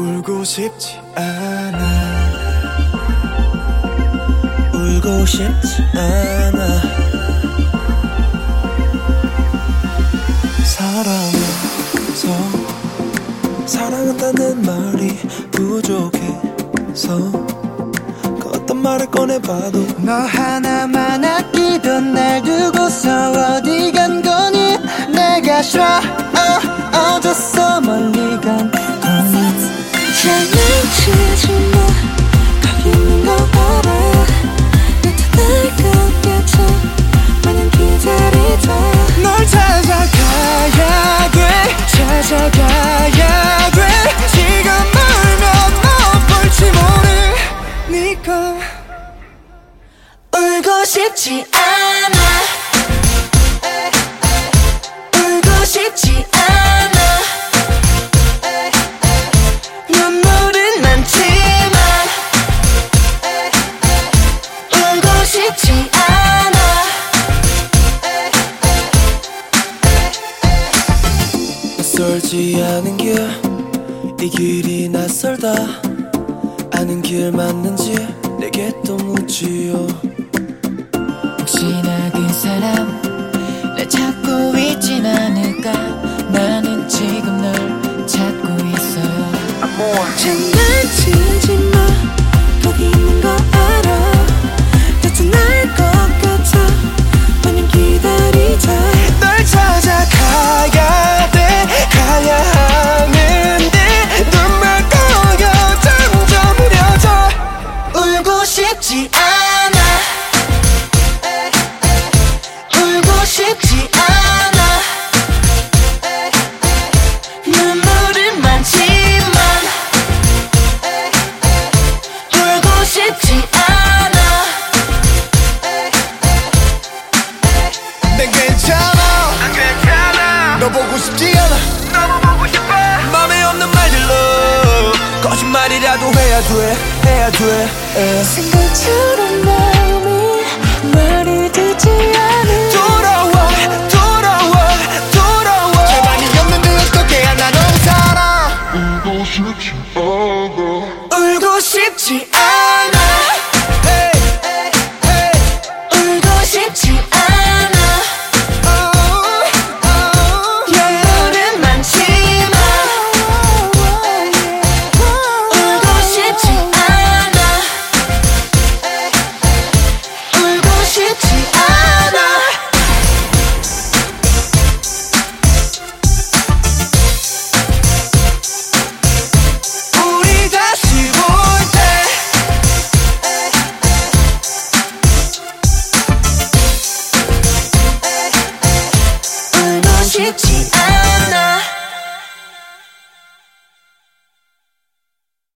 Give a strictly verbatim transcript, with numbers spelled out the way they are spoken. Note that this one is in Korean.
울고 싶지 않아 울고 싶지 않아 사랑해서 사랑한다는 말이 부족해서 그 어떤 말을 꺼내봐도 너 하나만 아끼던 날 두고서 어디 간 거니 내가 싫어 어, 어졌어 멀리 간 거니 장난치지 마 거기 있는 거 알아 나타날 것 같아 마냥 기다리다 널 찾아가야 돼 찾아가야 돼 지금 울면 못 볼지 모르니까 울고 싶지 않아 울고 싶지 않아 눈물은 많지만 울고 싶지 않아 낯설지 않은 길 이 길이 낯설다 아는 길 맞는지 내게 또 묻지요 혹시나 그 사람 날 찾고 있진 않을까 나는 지금 널 찾고 있어요 장난치지 마 거기 있는 거 알아 나타날 것 같아 마냥 기다리다 널 찾아가야 돼 가야 하는데 눈물 고여 점점 흐려져 울고 싶지 않아 울고 싶지 않아 눈물은 많지만 울고 싶지 않아 난 괜찮아 난 괜찮아 너 보고 싶지 않아 너무 보고 싶어 맘에 없는 말들로 거짓말이라도 해야 돼 해야 돼 생각처럼 나